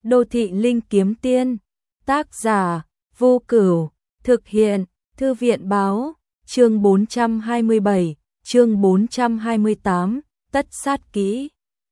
Đô thị linh kiếm tiên. Tác giả Vô Cửu. Thực hiện Thư viện báo. Chương 427, chương 428, tất sát kỹ.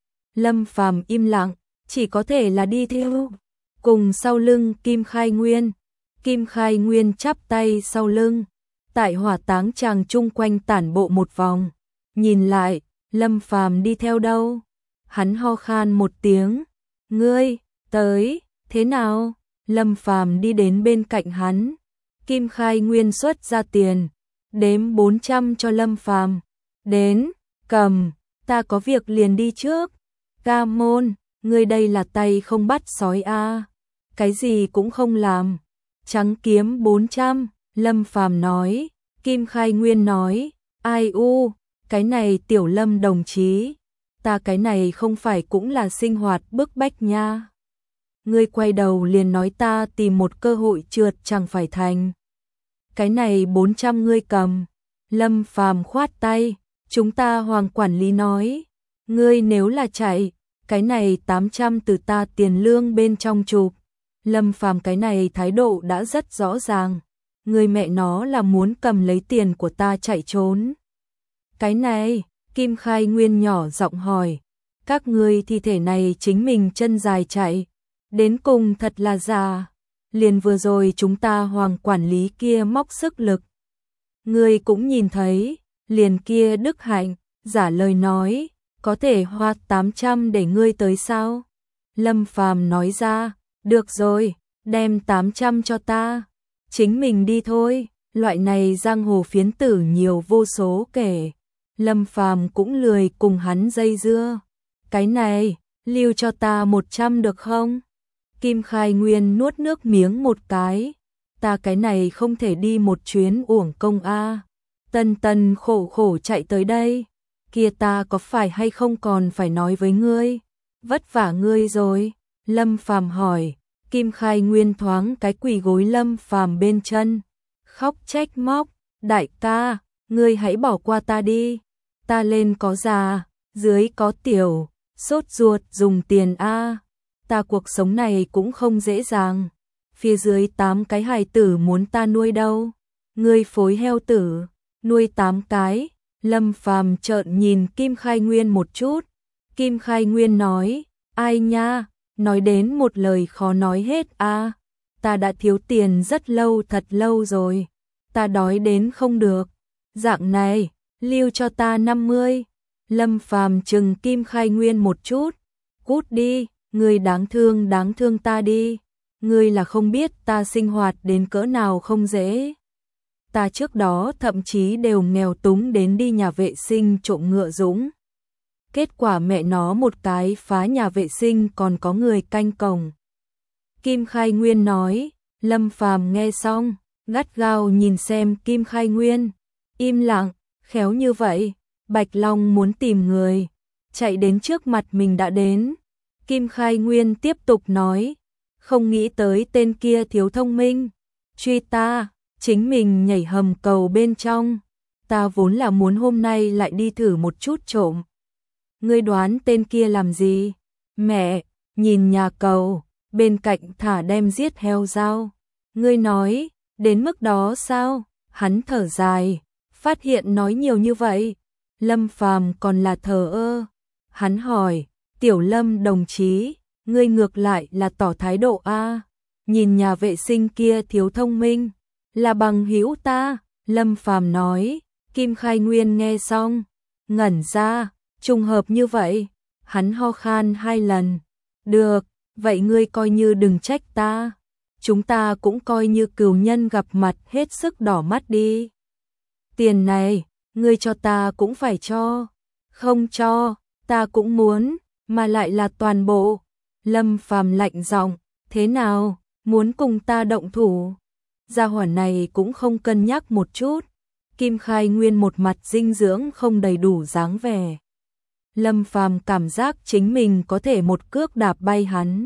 Lâm Phàm im lặng, chỉ có thể là đi theo. Cùng sau lưng Kim Khai Nguyên. Kim Khai Nguyên chắp tay sau lưng. Tại hỏa táng tràng chung quanh tản bộ một vòng. Nhìn lại, Lâm Phàm đi theo đâu? Hắn ho khan một tiếng. Ngươi, tới, thế nào? Lâm Phàm đi đến bên cạnh hắn. Kim Khai Nguyên xuất ra tiền. Đếm 400 cho Lâm Phàm. Đến, cầm, ta có việc liền đi trước. Ca môn, ngươi đây là tay không bắt sói a. Cái gì cũng không làm. Trắng kiếm 400, Lâm Phàm nói. Kim Khai Nguyên nói, ai u, cái này Tiểu Lâm đồng chí, ta cái này không phải cũng là sinh hoạt bức bách nha. Ngươi quay đầu liền nói ta tìm một cơ hội trượt chẳng phải thành. Cái này 400 ngươi cầm. Lâm Phàm khoát tay, chúng ta Hoàng quản lý nói, ngươi nếu là chạy, cái này 800 từ ta tiền lương bên trong chụp. Lâm Phàm cái này thái độ đã rất rõ ràng. Người mẹ nó là muốn cầm lấy tiền của ta chạy trốn. Cái này, Kim Khai Nguyên nhỏ giọng hỏi, các ngươi thi thể này chính mình chân dài chạy, đến cùng thật là già. Liền vừa rồi chúng ta Hoàng quản lý kia móc sức lực. Ngươi cũng nhìn thấy, liền kia Đức Hạnh, giả lời nói, có thể hoa 800 để ngươi tới sao? Lâm Phàm nói ra, được rồi, đem 800 cho ta. Chính mình đi thôi, loại này giang hồ phiến tử nhiều vô số kể. Lâm Phàm cũng lười cùng hắn dây dưa. Cái này, lưu cho ta 100 được không? Kim Khai Nguyên nuốt nước miếng một cái. Ta cái này không thể đi một chuyến uổng công a. Tân tân khổ khổ chạy tới đây. Kia ta có phải hay không còn phải nói với ngươi? Vất vả ngươi rồi. Lâm Phàm hỏi. Kim Khai Nguyên thoáng cái quỳ gối Lâm Phàm bên chân, khóc trách móc, đại ca, ngươi hãy bỏ qua ta đi, ta lên có già, dưới có tiểu, sốt ruột dùng tiền a, ta cuộc sống này cũng không dễ dàng, phía dưới 8 cái hài tử muốn ta nuôi đâu, ngươi phối heo tử, nuôi 8 cái. Lâm Phàm trợn nhìn Kim Khai Nguyên một chút, Kim Khai Nguyên nói, ai nha? Nói đến một lời khó nói hết a. Ta đã thiếu tiền rất lâu, thật lâu rồi. Ta đói đến không được. Dạng này, lưu cho ta 50. Lâm Phàm chừng Kim Khai Nguyên một chút. Cút đi, ngươi đáng thương ta đi. Ngươi là không biết ta sinh hoạt đến cỡ nào không dễ. Ta trước đó thậm chí đều nghèo túng đến đi nhà vệ sinh trộm ngựa dũng. Kết quả mẹ nó một cái phá nhà vệ sinh còn có người canh cổng. Kim Khai Nguyên nói. Lâm Phàm nghe xong, gắt gao nhìn xem Kim Khai Nguyên. Im lặng, khéo như vậy, Bạch Long muốn tìm người, chạy đến trước mặt mình đã đến. Kim Khai Nguyên tiếp tục nói, không nghĩ tới tên kia thiếu thông minh, truy ta, chính mình nhảy hầm cầu bên trong. Ta vốn là muốn hôm nay lại đi thử một chút trộm. Ngươi đoán tên kia làm gì? Mẹ, nhìn nhà cầu, bên cạnh thả đem giết heo dao. Ngươi nói, đến mức đó sao? Hắn thở dài, phát hiện nói nhiều như vậy. Lâm Phàm còn là thờ ơ. Hắn hỏi, Tiểu Lâm đồng chí, ngươi ngược lại là tỏ thái độ a. Nhìn nhà vệ sinh kia thiếu thông minh, là bằng hữu ta. Lâm Phàm nói. Kim Khai Nguyên nghe xong, ngẩn ra. Trùng hợp như vậy, hắn ho khan 2 lần. Được, vậy ngươi coi như đừng trách ta. Chúng ta cũng coi như cừu nhân gặp mặt hết sức đỏ mắt đi. Tiền này, ngươi cho ta cũng phải cho. Không cho, ta cũng muốn, mà lại là toàn bộ. Lâm Phàm lạnh giọng, thế nào, muốn cùng ta động thủ? Gia hỏa này cũng không cân nhắc một chút. Kim Khai Nguyên một mặt dinh dưỡng không đầy đủ dáng vẻ. Lâm Phàm cảm giác chính mình có thể một cước đạp bay hắn.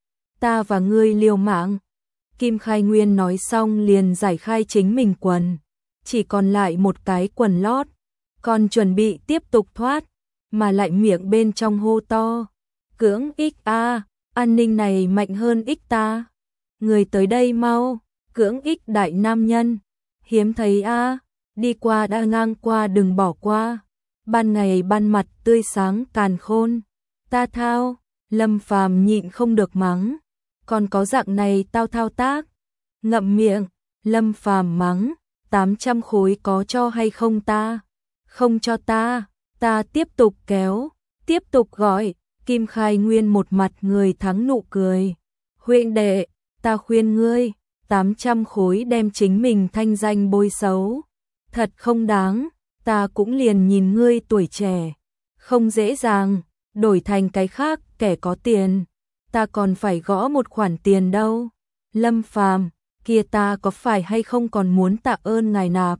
Ta và ngươi liều mạng. Kim Khai Nguyên nói xong liền giải khai chính mình quần. Chỉ còn lại một cái quần lót. Còn chuẩn bị tiếp tục thoát. Mà lại miệng bên trong hô to. Cưỡng ích a, An ninh này mạnh hơn ích ta. Người tới đây mau, cưỡng ích đại nam nhân. Hiếm thấy a, đi qua đã ngang qua đừng bỏ qua. Ban ngày ban mặt tươi sáng càn khôn. Ta thao, Lâm Phàm nhịn không được mắng. Còn có dạng này tao thao tác. Ngậm miệng, Lâm Phàm mắng, 800 khối có cho hay không ta? Không cho ta, ta tiếp tục kéo, tiếp tục gọi. Kim Khai Nguyên một mặt người thắng nụ cười. Huynh đệ, ta khuyên ngươi, 800 khối đem chính mình thanh danh bôi xấu. Thật không đáng, ta cũng liền nhìn ngươi tuổi trẻ. Không dễ dàng, đổi thành cái khác kẻ có tiền. Ta còn phải gõ một khoản tiền đâu. Lâm Phàm, kia ta có phải hay không còn muốn tạ ơn ngài nạp?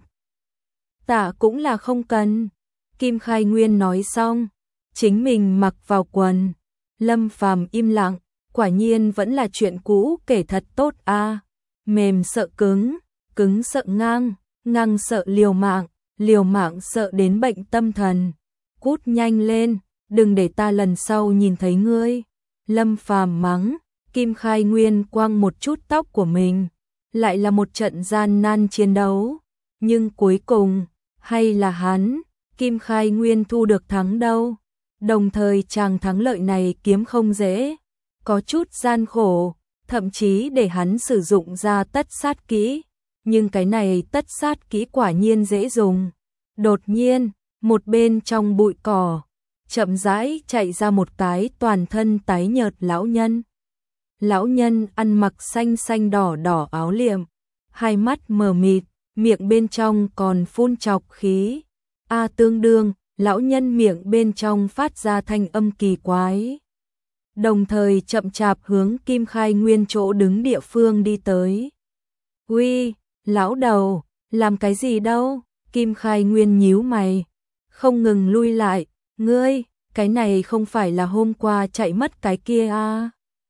Tạ cũng là không cần. Kim Khai Nguyên nói xong, chính mình mặc vào quần. Lâm Phàm im lặng, quả nhiên vẫn là chuyện cũ kể thật tốt a. Mềm sợ cứng, cứng sợ ngang, ngang sợ liều mạng sợ đến bệnh tâm thần. Cút nhanh lên, đừng để ta lần sau nhìn thấy ngươi. Lâm Phàm mắng, Kim Khai Nguyên quăng một chút tóc của mình. Lại là một trận gian nan chiến đấu, nhưng cuối cùng, hay là hắn, Kim Khai Nguyên thu được thắng đâu. Đồng thời chàng thắng lợi này kiếm không dễ, có chút gian khổ, thậm chí để hắn sử dụng ra tất sát kỹ, nhưng cái này tất sát kỹ quả nhiên dễ dùng. Đột nhiên, một bên trong bụi cỏ, chậm rãi chạy ra một cái toàn thân tái nhợt lão nhân. Lão nhân ăn mặc xanh xanh đỏ đỏ áo liệm, hai mắt mờ mịt, miệng bên trong còn phun trọc khí. Tương đương, lão nhân miệng bên trong phát ra thanh âm kỳ quái. Đồng thời chậm chạp hướng Kim Khai Nguyên chỗ đứng địa phương đi tới. Uy, lão đầu, làm cái gì đâu? Kim Khai Nguyên nhíu mày, không ngừng lui lại. Ngươi, cái này không phải là hôm qua chạy mất cái kia à?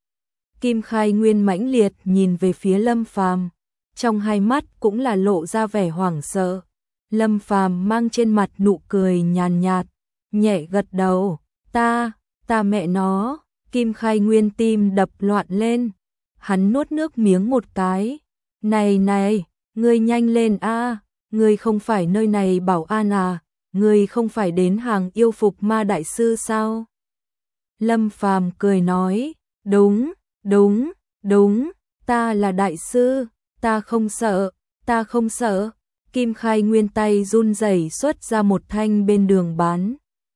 Kim Khai Nguyên mãnh liệt nhìn về phía Lâm Phàm, trong hai mắt cũng là lộ ra vẻ hoảng sợ. Lâm Phàm mang trên mặt nụ cười nhàn nhạt, nhẹ gật đầu, ta mẹ nó. Kim Khai Nguyên tim đập loạn lên, hắn nuốt nước miếng một cái. Này, ngươi nhanh lên a, ngươi không phải nơi này bảo an à, ngươi không phải đến hàng yêu phục ma đại sư sao? Lâm Phàm cười nói, đúng, ta là đại sư, ta không sợ. Kim Khai Nguyên tay run rẩy xuất ra một thanh bên đường bán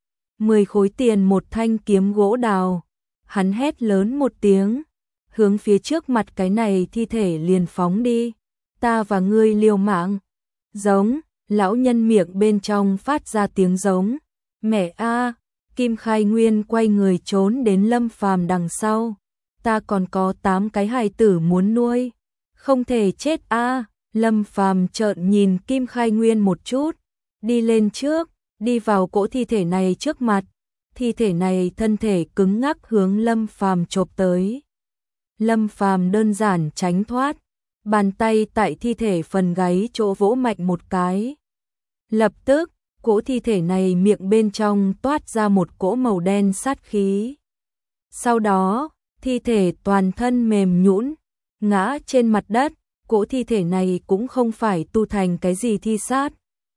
10 khối tiền một thanh kiếm gỗ đào. Hắn hét lớn một tiếng, hướng phía trước mặt cái này thi thể liền phóng đi. Ta và ngươi liều mạng. Giống, lão nhân miệng bên trong phát ra tiếng giống. Mẹ a, Kim Khai Nguyên quay người trốn đến Lâm Phàm đằng sau. Ta còn có 8 cái hài tử muốn nuôi, không thể chết a. Lâm Phàm trợn nhìn Kim Khai Nguyên một chút, đi lên trước, đi vào cỗ thi thể này trước mặt. Thi thể này thân thể cứng ngắc hướng Lâm Phàm chộp tới. Lâm Phàm đơn giản tránh thoát, bàn tay tại thi thể phần gáy chỗ vỗ mạnh một cái. Lập tức, cỗ thi thể này miệng bên trong toát ra một cỗ màu đen sát khí. Sau đó, thi thể toàn thân mềm nhũn, ngã trên mặt đất. Cỗ thi thể này cũng không phải tu thành cái gì thi sát,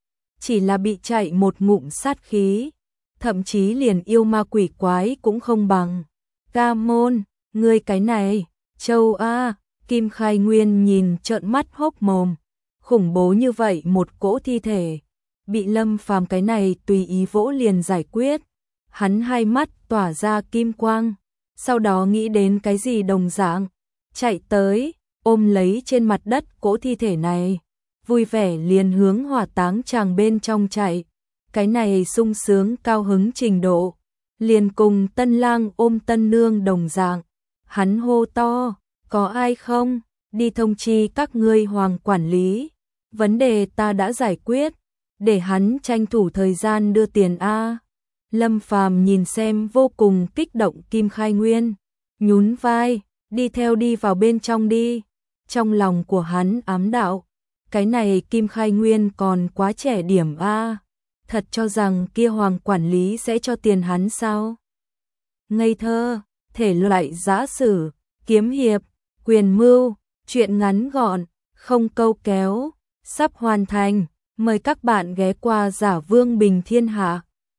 chỉ là bị chạy một ngụm sát khí, thậm chí liền yêu ma quỷ quái cũng không bằng. Ca môn, ngươi cái này, châu a, Kim Khai Nguyên nhìn trợn mắt hốc mồm, khủng bố như vậy một cỗ thi thể, bị Lâm Phàm cái này tùy ý vỗ liền giải quyết. Hắn hai mắt tỏa ra kim quang, sau đó nghĩ đến cái gì đồng dạng, chạy tới, ôm lấy trên mặt đất cỗ thi thể này, vui vẻ liền hướng hỏa táng tràng bên trong chạy. Cái này sung sướng cao hứng trình độ, liền cùng tân lang ôm tân nương đồng dạng. Hắn hô to, có ai không, đi thông chi các ngươi hoàng quản lý, vấn đề ta đã giải quyết, để hắn tranh thủ thời gian đưa tiền a. Lâm Phàm nhìn xem vô cùng kích động Kim Khai Nguyên, nhún vai, đi theo đi vào bên trong đi. Trong lòng của hắn ám đạo, cái này Kim Khai Nguyên còn quá trẻ điểm a, thật cho rằng kia hoàng quản lý sẽ cho tiền hắn sao? Ngây thơ, thể loại giã sử, kiếm hiệp, quyền mưu, truyện ngắn gọn, không câu kéo, sắp hoàn thành. Mời các bạn ghé qua Giả Vương Bình Thiên Hạ.